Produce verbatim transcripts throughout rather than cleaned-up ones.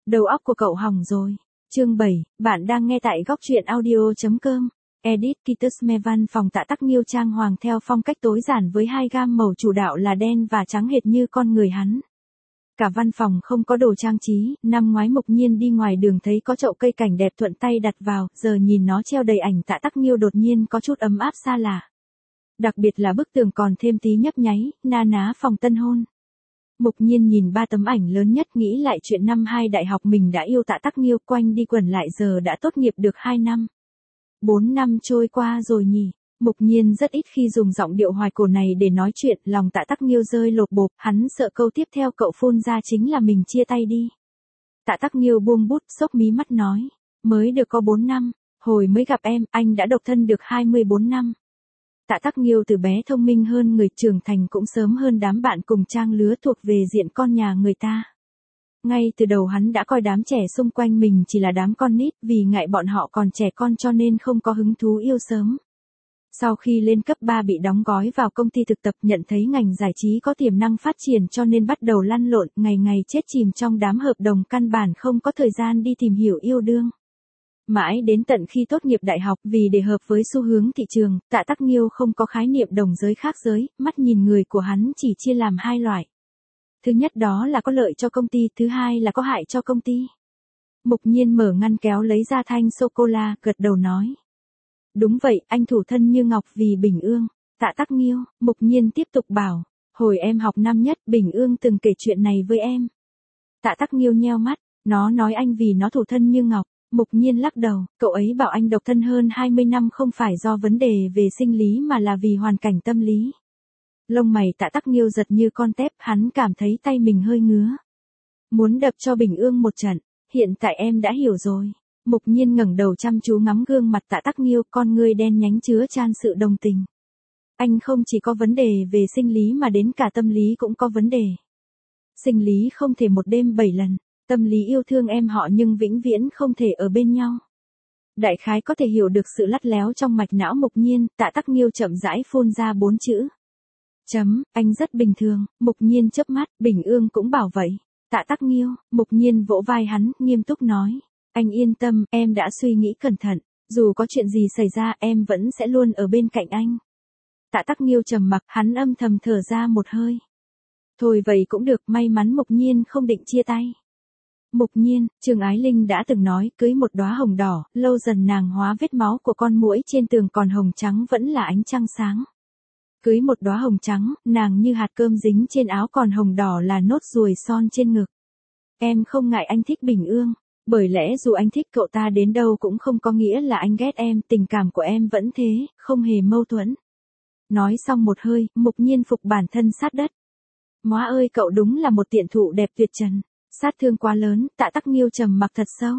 Đầu óc của cậu hỏng rồi. Chương bảy, bạn đang nghe tại góc truyện audio.com. Edit Kitusme văn phòng Tạ Tắc Nghiêu trang hoàng theo phong cách tối giản với hai gam màu chủ đạo là đen và trắng hệt như con người hắn. Cả văn phòng không có đồ trang trí, năm ngoái Mục Nhiên đi ngoài đường thấy có chậu cây cảnh đẹp thuận tay đặt vào, giờ nhìn nó treo đầy ảnh Tạ Tắc Nghiêu đột nhiên có chút ấm áp xa lạ. Đặc biệt là bức tường còn thêm tí nhấp nháy, na ná phòng tân hôn. Mục Nhiên nhìn ba tấm ảnh lớn nhất nghĩ lại chuyện năm hai đại học mình đã yêu Tạ Tắc Nghiêu quanh đi quẩn lại giờ đã tốt nghiệp được hai năm. Bốn năm trôi qua rồi nhỉ. Mục Nhiên rất ít khi dùng giọng điệu hoài cổ này để nói chuyện, lòng Tạ Tắc Nghiêu rơi lột bột, hắn sợ câu tiếp theo cậu phun ra chính là mình chia tay đi. Tạ Tắc Nghiêu buông bút, xốc mí mắt nói, mới được có bốn năm, hồi mới gặp em, anh đã độc thân được hai mươi bốn năm. Tạ Tắc Nghiêu từ bé thông minh hơn người, trưởng thành cũng sớm hơn đám bạn cùng trang lứa thuộc về diện con nhà người ta. Ngay từ đầu hắn đã coi đám trẻ xung quanh mình chỉ là đám con nít, vì ngại bọn họ còn trẻ con cho nên không có hứng thú yêu sớm. Sau khi lên cấp ba bị đóng gói vào công ty thực tập, nhận thấy ngành giải trí có tiềm năng phát triển cho nên bắt đầu lăn lộn, ngày ngày chết chìm trong đám hợp đồng, căn bản không có thời gian đi tìm hiểu yêu đương. Mãi đến tận khi tốt nghiệp đại học, vì để hợp với xu hướng thị trường, Tạ Tắc Nghiêu không có khái niệm đồng giới khác giới, mắt nhìn người của hắn chỉ chia làm hai loại. Thứ nhất đó là có lợi cho công ty, thứ hai là có hại cho công ty. Mục Nhiên mở ngăn kéo lấy ra thanh sô-cô-la, gật đầu nói. Đúng vậy, anh thủ thân như ngọc vì Bình Ương. Tạ Tắc Nghiêu, Mục Nhiên tiếp tục bảo, hồi em học năm nhất, Bình Ương từng kể chuyện này với em. Tạ Tắc Nghiêu nheo mắt, nó nói anh vì nó thủ thân như ngọc. Mục Nhiên lắc đầu, cậu ấy bảo anh độc thân hơn hai mươi năm không phải do vấn đề về sinh lý mà là vì hoàn cảnh tâm lý. Lông mày Tạ Tắc Nghiêu giật như con tép, hắn cảm thấy tay mình hơi ngứa. Muốn đập cho Bình Ương một trận, hiện tại em đã hiểu rồi. Mục Nhiên ngẩng đầu chăm chú ngắm gương mặt Tạ Tắc Nghiêu, con ngươi đen nhánh chứa chan sự đồng tình. Anh không chỉ có vấn đề về sinh lý mà đến cả tâm lý cũng có vấn đề. Sinh lý không thể một đêm bảy lần, tâm lý yêu thương em họ nhưng vĩnh viễn không thể ở bên nhau. Đại khái có thể hiểu được sự lắt léo trong mạch não Mục Nhiên, Tạ Tắc Nghiêu chậm rãi phun ra bốn chữ. Chấm, anh rất bình thường. Mục Nhiên chớp mắt, Bình Ương cũng bảo vậy. Tạ Tắc Nghiêu, Mục Nhiên vỗ vai hắn, nghiêm túc nói. Anh yên tâm, em đã suy nghĩ cẩn thận, dù có chuyện gì xảy ra em vẫn sẽ luôn ở bên cạnh anh. Tạ Tắc Nghiêu trầm mặc, hắn âm thầm thở ra một hơi. Thôi vậy cũng được, may mắn Mục Nhiên không định chia tay. Mục Nhiên, Trương Ái Linh đã từng nói, cưới một đóa hồng đỏ, lâu dần nàng hóa vết máu của con muỗi trên tường, còn hồng trắng vẫn là ánh trăng sáng. Cưới một đóa hồng trắng, nàng như hạt cơm dính trên áo, còn hồng đỏ là nốt ruồi son trên ngực. Em không ngại anh thích Bình Ương, bởi lẽ dù anh thích cậu ta đến đâu cũng không có nghĩa là anh ghét em, tình cảm của em vẫn thế, không hề mâu thuẫn. Nói xong một hơi, Mục Nhiên phục bản thân sát đất. Móa ơi, cậu đúng là một tiện thụ đẹp tuyệt trần. Sát thương quá lớn, Tạ Tắc Nghiêu trầm mặc thật sâu.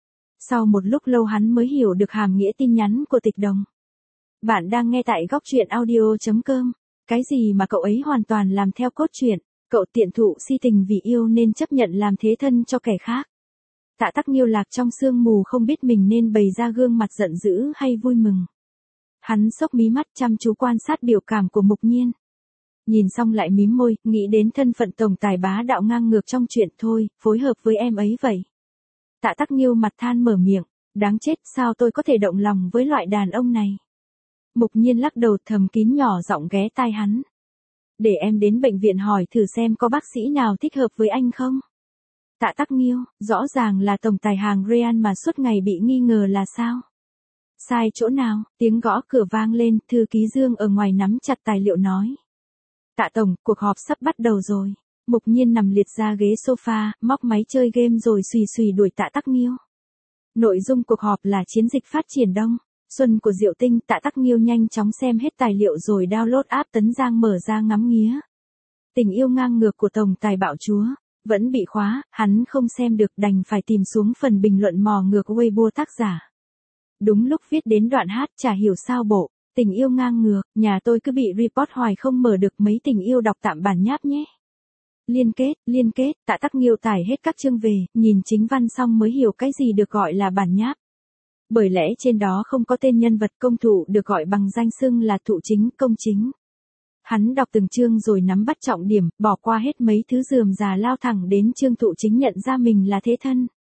Sau một lúc lâu hắn mới hiểu được hàm nghĩa tin nhắn của Tịch Đồng. Bạn đang nghe tại góc truyện audio.com. Cái gì mà cậu ấy hoàn toàn làm theo cốt truyện, cậu tiện thụ si tình vì yêu nên chấp nhận làm thế thân cho kẻ khác. Tạ Tắc Nghiêu lạc trong sương mù không biết mình nên bày ra gương mặt giận dữ hay vui mừng. Hắn xốc mí mắt chăm chú quan sát biểu cảm của Mục Nhiên. Nhìn xong lại mím môi, nghĩ đến thân phận tổng tài bá đạo ngang ngược trong chuyện, thôi, phối hợp với em ấy vậy. Tạ Tắc Nghiêu mặt than mở miệng, đáng chết, sao tôi có thể động lòng với loại đàn ông này. Mục Nhiên lắc đầu, thầm kín nhỏ giọng ghé tai hắn. Để em đến bệnh viện hỏi thử xem có bác sĩ nào thích hợp với anh không. Tạ Tắc Nghiêu, rõ ràng là tổng tài hàng Real mà suốt ngày bị nghi ngờ là sao? Sai chỗ nào? Tiếng gõ cửa vang lên, thư ký Dương ở ngoài nắm chặt tài liệu nói. Tạ tổng, cuộc họp sắp bắt đầu rồi. Mục Nhiên nằm liệt ra ghế sofa, móc máy chơi game rồi xùy xùy đuổi Tạ Tắc Nghiêu. Nội dung cuộc họp là chiến dịch phát triển Đông Xuân của Diệu Tinh. Tạ Tắc Nghiêu nhanh chóng xem hết tài liệu rồi download app Tấn Giang mở ra ngắm nghía. Tình yêu ngang ngược của tổng tài bạo chúa vẫn bị khóa, hắn không xem được, đành phải tìm xuống phần bình luận mò ngược Weibo tác giả. Đúng lúc viết đến đoạn hát, chả hiểu sao bộ tình yêu ngang ngược, nhà tôi cứ bị report hoài không mở được, mấy tình yêu đọc tạm bản nháp nhé. Liên kết, liên kết, Tạ Tắc Nghiêu tải hết các chương về, nhìn chính văn xong mới hiểu cái gì được gọi là bản nháp. Bởi lẽ trên đó không có tên nhân vật, công thủ được gọi bằng danh xưng là thụ chính, công chính. Hắn đọc từng chương rồi nắm bắt trọng điểm, bỏ qua hết mấy thứ rườm rà lao thẳng đến chương thụ chính, nhận ra mình là thế thân.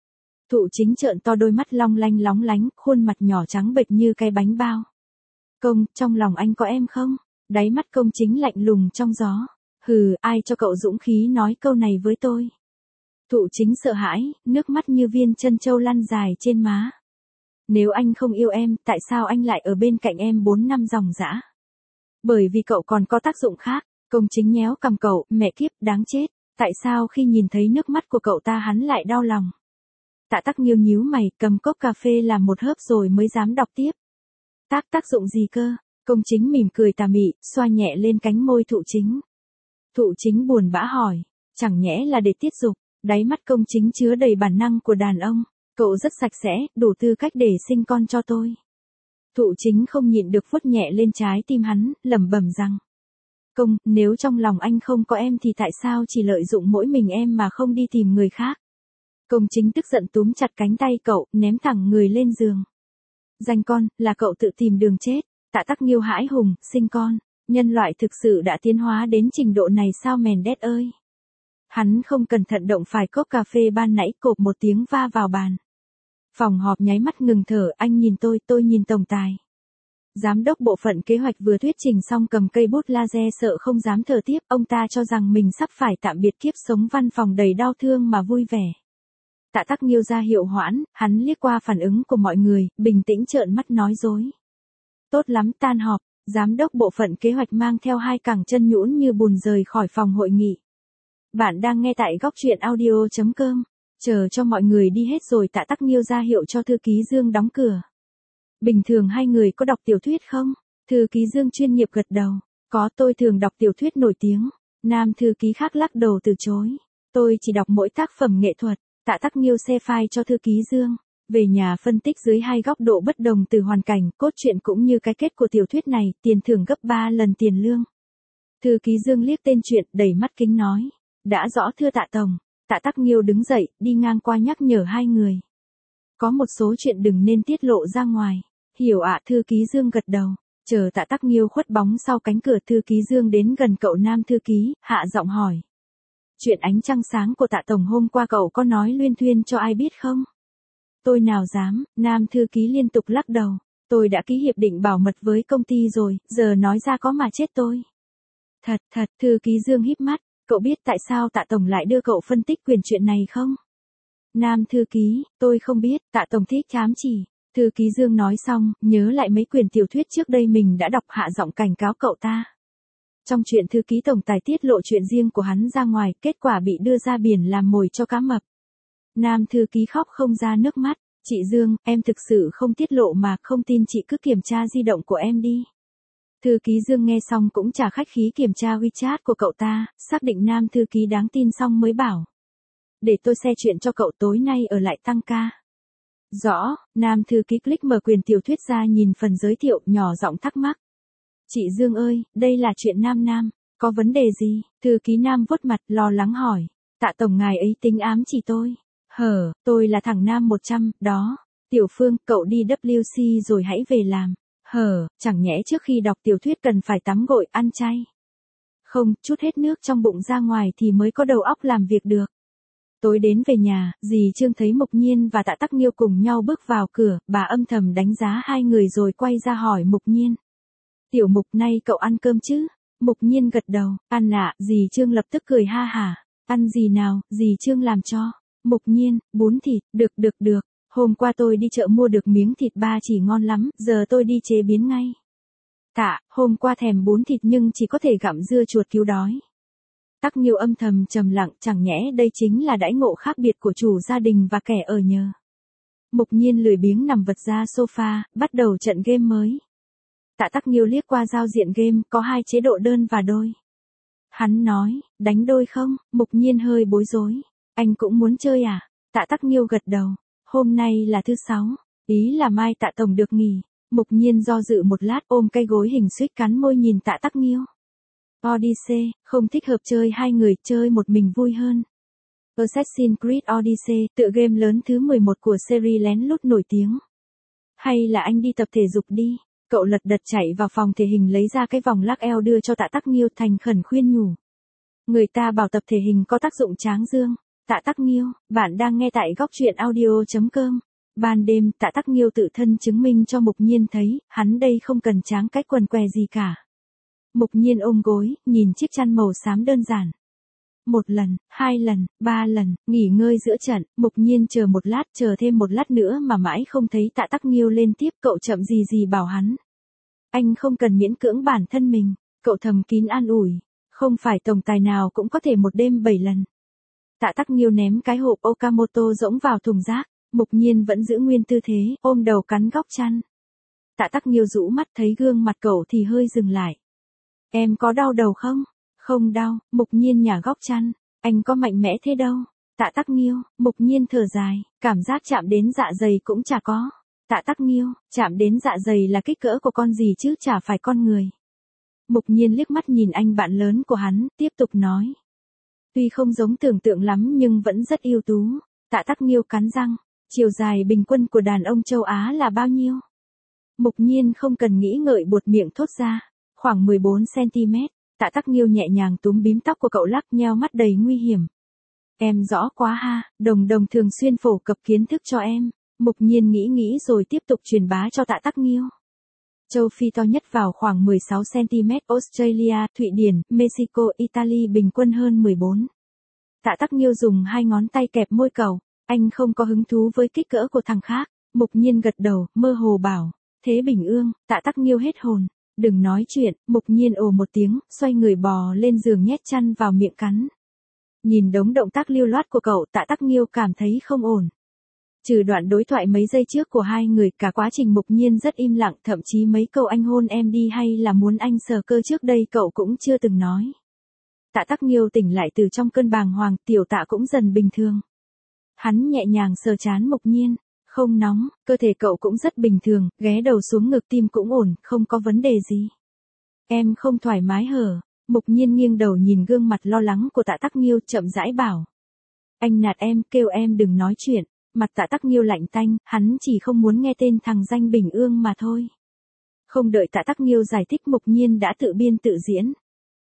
Thụ Chính trợn to đôi mắt long lanh lóng lánh, khuôn mặt nhỏ trắng bệch như cái bánh bao. Công, trong lòng anh có em không? Đáy mắt Công Chính lạnh lùng trong gió. Hừ, ai cho cậu dũng khí nói câu này với tôi? Thụ Chính sợ hãi, nước mắt như viên trân châu lăn dài trên má. Nếu anh không yêu em, tại sao anh lại ở bên cạnh em bốn năm dòng dã? Bởi vì cậu còn có tác dụng khác. Công Chính nhéo cằm cậu, mẹ kiếp, đáng chết. Tại sao khi nhìn thấy nước mắt của cậu ta hắn lại đau lòng? Tạ Tắc Nghiêu nhíu mày, cầm cốc cà phê làm một hớp rồi mới dám đọc tiếp. Tác tác dụng gì cơ? Công Chính mỉm cười tà mị, xoa nhẹ lên cánh môi Thụ Chính. Thụ Chính buồn bã hỏi, chẳng nhẽ là để tiết dục? Đáy mắt Công Chính chứa đầy bản năng của đàn ông. Cậu rất sạch sẽ, đủ tư cách để sinh con cho tôi. Thụ Chính không nhịn được vuốt nhẹ lên trái tim hắn, lẩm bẩm rằng. Công, nếu trong lòng anh không có em thì tại sao chỉ lợi dụng mỗi mình em mà không đi tìm người khác? Công Chính tức giận túm chặt cánh tay cậu, ném thẳng người lên giường. Danh con, là cậu tự tìm đường chết. Tạ Tắc Nghiêu hãi hùng, sinh con. Nhân loại thực sự đã tiến hóa đến trình độ này sao mèn đét ơi? Hắn không cẩn thận động phải cốc cà phê ban nãy, cộp một tiếng va vào bàn. Phòng họp nháy mắt ngừng thở, anh nhìn tôi, tôi nhìn tổng tài. Giám đốc bộ phận kế hoạch vừa thuyết trình xong cầm cây bút laser sợ không dám thở tiếp, ông ta cho rằng mình sắp phải tạm biệt kiếp sống văn phòng đầy đau thương mà vui vẻ. Tạ Tắc Nghiêu ra hiệu hoãn, hắn liếc qua phản ứng của mọi người, bình tĩnh trợn mắt nói dối. Tốt lắm, tan họp, giám đốc bộ phận kế hoạch mang theo hai cẳng chân nhũn như bùn rời khỏi phòng hội nghị. Bạn đang nghe tại góc truyện audio chấm com. Chờ cho mọi người đi hết rồi Tạ Tắc Nghiêu ra hiệu cho thư ký Dương đóng cửa. Bình thường hai người có đọc tiểu thuyết không? Thư ký Dương chuyên nghiệp gật đầu. Có, tôi thường đọc tiểu thuyết nổi tiếng. Nam thư ký khác lắc đầu từ chối. Tôi chỉ đọc mỗi tác phẩm nghệ thuật. Tạ Tắc Nghiêu xe file cho thư ký Dương. Về nhà phân tích dưới hai góc độ bất đồng từ hoàn cảnh, cốt truyện cũng như cái kết của tiểu thuyết này, tiền thưởng gấp ba lần tiền lương. Thư ký Dương liếc tên truyện, đầy mắt kính nói. Đã rõ thưa Tạ Tổng. Tạ Tắc Nghiêu đứng dậy, đi ngang qua nhắc nhở hai người. Có một số chuyện đừng nên tiết lộ ra ngoài. Hiểu ạ, thư ký Dương gật đầu. Chờ Tạ Tắc Nghiêu khuất bóng sau cánh cửa, thư ký Dương đến gần cậu nam thư ký, hạ giọng hỏi. Chuyện ánh trăng sáng của Tạ Tổng hôm qua cậu có nói luyên thuyên cho ai biết không? Tôi nào dám, nam thư ký liên tục lắc đầu. Tôi đã ký hiệp định bảo mật với công ty rồi, giờ nói ra có mà chết tôi. Thật, thật, thư ký Dương híp mắt. Cậu biết tại sao Tạ Tổng lại đưa cậu phân tích quyền chuyện này không? Nam thư ký, tôi không biết, Tạ Tổng thích ám chỉ. Thư ký Dương nói xong, nhớ lại mấy quyển tiểu thuyết trước đây mình đã đọc, hạ giọng cảnh cáo cậu ta. Trong chuyện thư ký tổng tài tiết lộ chuyện riêng của hắn ra ngoài, kết quả bị đưa ra biển làm mồi cho cá mập. Nam thư ký khóc không ra nước mắt. Chị Dương, em thực sự không tiết lộ mà, không tin chị cứ kiểm tra di động của em đi. Thư ký Dương nghe xong cũng chả khách khí kiểm tra WeChat của cậu ta, xác định nam thư ký đáng tin xong mới bảo. Để tôi xe chuyện cho cậu, tối nay ở lại tăng ca. Rõ, nam thư ký click mở quyền tiểu thuyết ra nhìn phần giới thiệu, nhỏ giọng thắc mắc. Chị Dương ơi, đây là chuyện nam nam, có vấn đề gì? Thư ký nam vuốt mặt, lo lắng hỏi. Tạ Tổng ngài ấy tính ám chỉ tôi. Hở, tôi là thằng nam một trăm, đó. Tiểu Phương, cậu đi W C rồi hãy về làm. Hở, chẳng nhẽ trước khi đọc tiểu thuyết cần phải tắm gội, ăn chay. Không, chút hết nước trong bụng ra ngoài thì mới có đầu óc làm việc được. Tối đến về nhà, dì Trương thấy Mục Nhiên và Tạ Tắc Nghiêu cùng nhau bước vào cửa, bà âm thầm đánh giá hai người rồi quay ra hỏi Mục Nhiên. Tiểu Mục, nay cậu ăn cơm chứ? Mục Nhiên gật đầu, ăn ạ, dì Trương lập tức cười ha hả. Ăn gì nào, dì Trương làm cho. Mục Nhiên, bún thịt, được được được. Hôm qua tôi đi chợ mua được miếng thịt ba chỉ ngon lắm, giờ tôi đi chế biến ngay. Tạ, hôm qua thèm bún thịt nhưng chỉ có thể gặm dưa chuột cứu đói. Tắc Nghiêu âm thầm trầm lặng, chẳng nhẽ đây chính là đãi ngộ khác biệt của chủ gia đình và kẻ ở nhờ. Mục Nhiên lười biếng nằm vật ra sofa, bắt đầu trận game mới. Tạ Tắc Nghiêu liếc qua giao diện game, có hai chế độ đơn và đôi. Hắn nói, đánh đôi không? Mục Nhiên hơi bối rối. Anh cũng muốn chơi à? Tạ Tắc Nghiêu gật đầu. Hôm nay là thứ sáu, ý là mai Tạ Tổng được nghỉ. Mục Nhiên do dự một lát, ôm cây gối hình suýt cắn môi nhìn Tạ Tắc Nghiêu. Odyssey, không thích hợp chơi hai người, chơi một mình vui hơn. Assassin's Creed Odyssey, tựa game lớn thứ mười một của series lén lút nổi tiếng. Hay là anh đi tập thể dục đi. Cậu lật đật chạy vào phòng thể hình lấy ra cái vòng lắc eo đưa cho Tạ Tắc Nghiêu, thành khẩn khuyên nhủ. Người ta bảo tập thể hình có tác dụng tráng dương. Tạ Tắc Nghiêu, bạn đang nghe tại góc truyện audio chấm com. Ban đêm, Tạ Tắc Nghiêu tự thân chứng minh cho Mục Nhiên thấy, hắn đây không cần tráng cái quần què gì cả. Mục Nhiên ôm gối, nhìn chiếc chăn màu xám đơn giản. Một lần, hai lần, ba lần, nghỉ ngơi giữa trận, Mục Nhiên chờ một lát, chờ thêm một lát nữa mà mãi không thấy Tạ Tắc Nghiêu lên tiếp, cậu chậm gì gì bảo hắn. Anh không cần miễn cưỡng bản thân mình, cậu thầm kín an ủi, không phải tổng tài nào cũng có thể một đêm bảy lần. Tạ Tắc Nghiêu ném cái hộp Okamoto rỗng vào thùng rác, Mục Nhiên vẫn giữ nguyên tư thế, ôm đầu cắn góc chăn. Tạ Tắc Nghiêu rũ mắt thấy gương mặt cậu thì hơi dừng lại. Em có đau đầu không? Không đau, Mục Nhiên nhả góc chăn. Anh có mạnh mẽ thế đâu. Tạ Tắc Nghiêu, Mục Nhiên thở dài, cảm giác chạm đến dạ dày cũng chả có. Tạ Tắc Nghiêu, chạm đến dạ dày là kích cỡ của con gì chứ chả phải con người. Mục Nhiên liếc mắt nhìn anh bạn lớn của hắn, tiếp tục nói. Tuy không giống tưởng tượng lắm nhưng vẫn rất ưu tú. Tạ Tắc Nghiêu cắn răng, chiều dài bình quân của đàn ông châu Á là bao nhiêu? Mục Nhiên không cần nghĩ ngợi buột miệng thốt ra, khoảng mười bốn xăng-ti-mét. Tạ Tắc Nghiêu nhẹ nhàng túm bím tóc của cậu lắc nheo mắt đầy nguy hiểm. Em rõ quá ha, Đồng Đồng thường xuyên phổ cập kiến thức cho em. Mục Nhiên nghĩ nghĩ rồi tiếp tục truyền bá cho Tạ Tắc Nghiêu. Châu Phi to nhất vào khoảng mười sáu xăng-ti-mét, Australia, Thụy Điển, Mexico, Italy bình quân hơn mười bốn. Tạ Tắc Nghiêu dùng hai ngón tay kẹp môi cậu, anh không có hứng thú với kích cỡ của thằng khác. Mục Nhiên gật đầu, mơ hồ bảo, thế Bình Ương. Tạ Tắc Nghiêu hết hồn, đừng nói chuyện. Mục Nhiên ồ một tiếng, xoay người bò lên giường nhét chăn vào miệng cắn. Nhìn đống động tác lưu loát của cậu, Tạ Tắc Nghiêu cảm thấy không ổn. Trừ đoạn đối thoại mấy giây trước của hai người, cả quá trình Mục Nhiên rất im lặng, thậm chí mấy câu anh hôn em đi hay là muốn anh sờ cơ trước đây cậu cũng chưa từng nói. Tạ Tắc Nghiêu tỉnh lại từ trong cơn bàng hoàng, tiểu Tạ cũng dần bình thường. Hắn nhẹ nhàng sờ trán Mục Nhiên, không nóng, cơ thể cậu cũng rất bình thường, ghé đầu xuống ngực tim cũng ổn, không có vấn đề gì. Em không thoải mái hở? Mục Nhiên nghiêng đầu nhìn gương mặt lo lắng của Tạ Tắc Nghiêu, chậm rãi bảo. Anh nạt em, kêu em đừng nói chuyện. Mặt Tạ Tắc Nghiêu lạnh tanh, hắn chỉ không muốn nghe tên thằng danh Bình Ương mà thôi. Không đợi Tạ Tắc Nghiêu giải thích, Mục Nhiên đã tự biên tự diễn.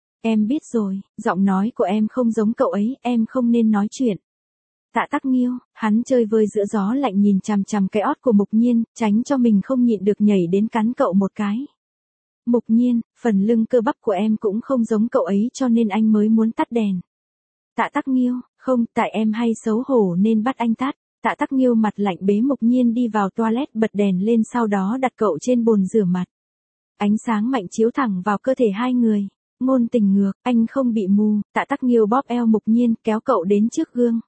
Em biết rồi, giọng nói của em không giống cậu ấy, em không nên nói chuyện. Tạ Tắc Nghiêu, hắn chơi vơi giữa gió lạnh nhìn chằm chằm cái ót của Mục Nhiên, tránh cho mình không nhịn được nhảy đến cắn cậu một cái. Mục Nhiên, phần lưng cơ bắp của em cũng không giống cậu ấy cho nên anh mới muốn tắt đèn. Tạ Tắc Nghiêu, không, tại em hay xấu hổ nên bắt anh tắt. Tạ Tắc Nghiêu mặt lạnh bế Mục Nhiên đi vào toilet, bật đèn lên, sau đó đặt cậu trên bồn rửa mặt. Ánh sáng mạnh chiếu thẳng vào cơ thể hai người. Ngôn tình ngược, anh không bị mù. Tạ Tắc Nghiêu bóp eo Mục Nhiên, kéo cậu đến trước gương.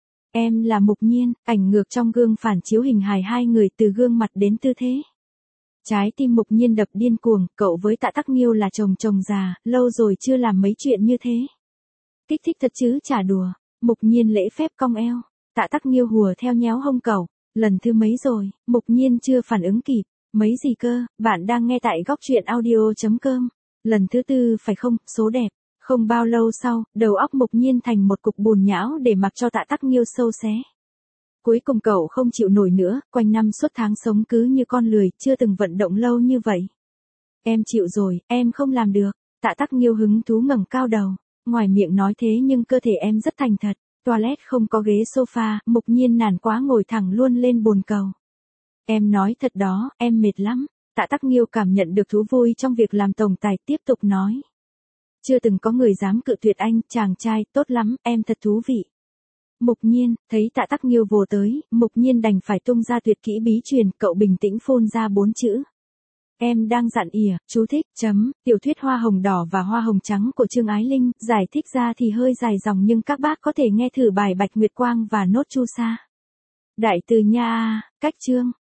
Em là Mục Nhiên, ảnh ngược trong gương phản chiếu hình hài hai người từ gương mặt đến tư thế. Trái tim Mục Nhiên đập điên cuồng, cậu với Tạ Tắc Nghiêu là chồng chồng già, lâu rồi chưa làm mấy chuyện như thế. Kích thích thật chứ chả đùa. Mục Nhiên lễ phép cong eo. Tạ Tắc Nghiêu hùa theo nhéo hông cậu. Lần thứ mấy rồi? Mục Nhiên chưa phản ứng kịp. Mấy gì cơ? Bạn đang nghe tại góc truyện audio chấm com. Lần thứ tư phải không? Số đẹp. Không bao lâu sau, đầu óc Mục Nhiên thành một cục bùn nhão để mặc cho Tạ Tắc Nghiêu sâu xé. Cuối cùng cậu không chịu nổi nữa, quanh năm suốt tháng sống cứ như con lười, chưa từng vận động lâu như vậy. Em chịu rồi, em không làm được. Tạ Tắc Nghiêu hứng thú ngẩng cao đầu. Ngoài miệng nói thế nhưng cơ thể em rất thành thật. Toilet không có ghế sofa, Mục Nhiên nản quá ngồi thẳng luôn lên bồn cầu. Em nói thật đó, em mệt lắm. Tạ Tắc Nghiêu cảm nhận được thú vui trong việc làm tổng tài, tiếp tục nói. Chưa từng có người dám cự tuyệt anh, chàng trai, tốt lắm, em thật thú vị. Mục Nhiên, thấy Tạ Tắc Nghiêu vồ tới, Mục Nhiên đành phải tung ra tuyệt kỹ bí truyền, cậu bình tĩnh phun ra bốn chữ. Em đang dặn ỉa, chú thích, chấm, tiểu thuyết Hoa Hồng Đỏ và Hoa Hồng Trắng của Trương Ái Linh, giải thích ra thì hơi dài dòng nhưng các bác có thể nghe thử bài Bạch Nguyệt Quang và Nốt Chu Sa. Đại từ nha, cách chương.